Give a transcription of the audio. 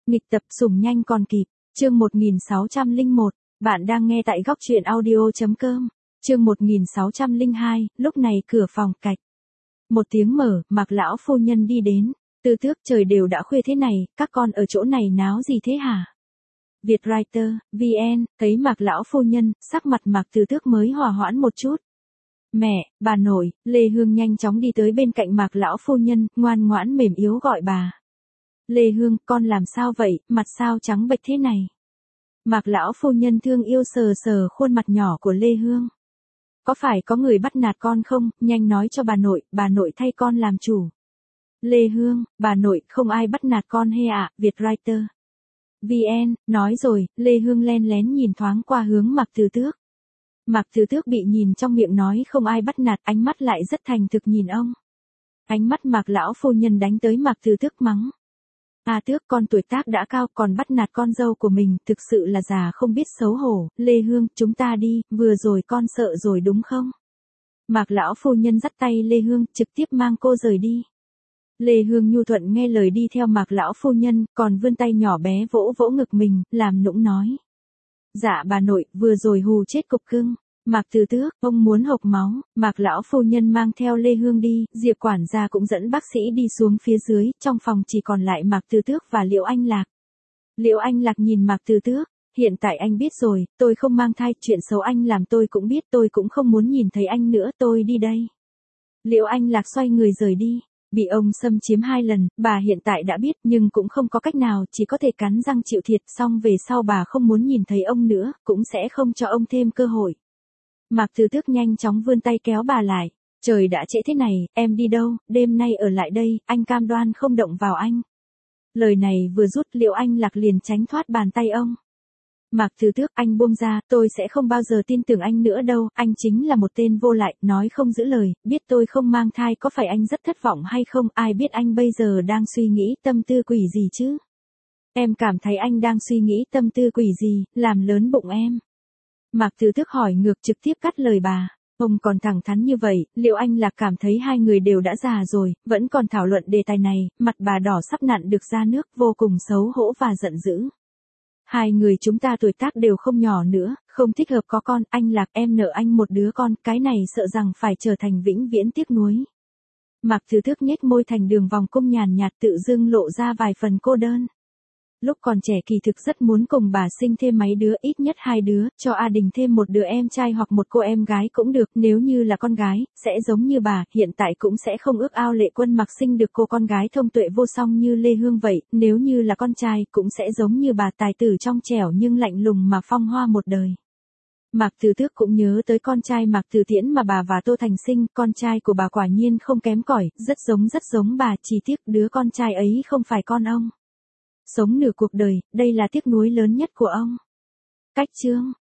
Nghịch tập sủng nhanh còn kịp, chương 1601, bạn đang nghe tại góc truyện audio.com, chương 1602, lúc này cửa phòng cạch. Một tiếng mở, Mạc lão phu nhân đi đến, Tư Tước trời đều đã khuya thế này, các con ở chỗ này náo gì thế hả? Vietwriter, VN, thấy Mạc lão phu nhân, sắc mặt Mạc Tư Tước mới hòa hoãn một chút. Mẹ, bà nội, Lê Hương nhanh chóng đi tới bên cạnh Mạc lão phu nhân, ngoan ngoãn mềm yếu gọi bà. Lê Hương, con làm sao vậy, mặt sao trắng bệch thế này? Mạc lão phu nhân thương yêu sờ sờ khuôn mặt nhỏ của Lê Hương. Có phải có người bắt nạt con không, nhanh nói cho bà nội thay con làm chủ. Lê Hương, bà nội, không ai bắt nạt con hay ạ, Vietwriter. VN, nói rồi, Lê Hương len lén nhìn thoáng qua hướng Mạc Tư Tước. Mạc Tư Tước bị nhìn trong miệng nói không ai bắt nạt, ánh mắt lại rất thành thực nhìn ông. Ánh mắt Mạc lão phu nhân đánh tới Mạc Tư Tước mắng. À Tước, con tuổi tác đã cao còn bắt nạt con dâu của mình, thực sự là già không biết xấu hổ. Lê Hương, chúng ta đi, vừa rồi con sợ rồi đúng không? Mạc lão phu nhân dắt tay Lê Hương, trực tiếp mang cô rời đi. Lê Hương nhu thuận nghe lời đi theo Mạc lão phu nhân, còn vươn tay nhỏ bé vỗ vỗ ngực mình, làm nũng nói. Dạ bà nội, vừa rồi hù chết cục cưng. Mạc Tư Tước, ông muốn hộc máu. Mạc lão phu nhân mang theo Lê Hương đi, Diệp quản gia cũng dẫn bác sĩ đi xuống phía dưới, trong phòng chỉ còn lại Mạc Tư Tước và Liễu Anh Lạc. Liễu Anh Lạc nhìn Mạc Tư Tước, hiện tại anh biết rồi, tôi không mang thai, chuyện xấu anh làm tôi cũng biết, tôi cũng không muốn nhìn thấy anh nữa, tôi đi đây. Liễu Anh Lạc xoay người rời đi. Bị ông xâm chiếm 2 lần, bà hiện tại đã biết nhưng cũng không có cách nào, chỉ có thể cắn răng chịu thiệt, xong về sau bà không muốn nhìn thấy ông nữa, cũng sẽ không cho ông thêm cơ hội. Mạc Tư Tước nhanh chóng vươn tay kéo bà lại. Trời đã trễ thế này, em đi đâu, đêm nay ở lại đây, anh cam đoan không động vào anh. Lời này vừa rút, Liễu Anh Lạc liền tránh thoát bàn tay ông. Mạc Tư Tước, anh buông ra, tôi sẽ không bao giờ tin tưởng anh nữa đâu, anh chính là một tên vô lại, nói không giữ lời, biết tôi không mang thai, có phải anh rất thất vọng hay không, ai biết anh bây giờ đang suy nghĩ tâm tư quỷ gì chứ? Em cảm thấy anh đang suy nghĩ tâm tư quỷ gì, làm lớn bụng em. Mạc Tư Tước hỏi ngược, trực tiếp cắt lời bà. Ông còn thẳng thắn như vậy, Liễu Anh Lạc cảm thấy hai người đều đã già rồi, vẫn còn thảo luận đề tài này, mặt bà đỏ sắp nặn được ra nước, vô cùng xấu hổ và giận dữ. Hai người chúng ta tuổi tác đều không nhỏ nữa, không thích hợp có con, anh Lạc, em nợ anh một đứa con, cái này sợ rằng phải trở thành vĩnh viễn tiếc nuối. Mạc Tư Tước nhếch môi thành đường vòng cung nhàn nhạt, tự dưng lộ ra vài phần cô đơn. Lúc còn trẻ kỳ thực rất muốn cùng bà sinh thêm mấy đứa, ít nhất 2 đứa, cho A Đình thêm một đứa em trai hoặc một cô em gái cũng được, nếu như là con gái, sẽ giống như bà, hiện tại cũng sẽ không ước ao Lệ Quân Mặc sinh được cô con gái thông tuệ vô song như Lê Hương vậy, nếu như là con trai, cũng sẽ giống như bà, tài tử trong trẻo nhưng lạnh lùng mà phong hoa một đời. Mạc Tư Tước cũng nhớ tới con trai Mạc Từ Tiễn mà bà và Tô Thành sinh, con trai của bà quả nhiên không kém cỏi, rất giống bà, chỉ tiếc đứa con trai ấy không phải con ông. Sống nửa cuộc đời, đây là tiếc nuối lớn nhất của ông. Cách chương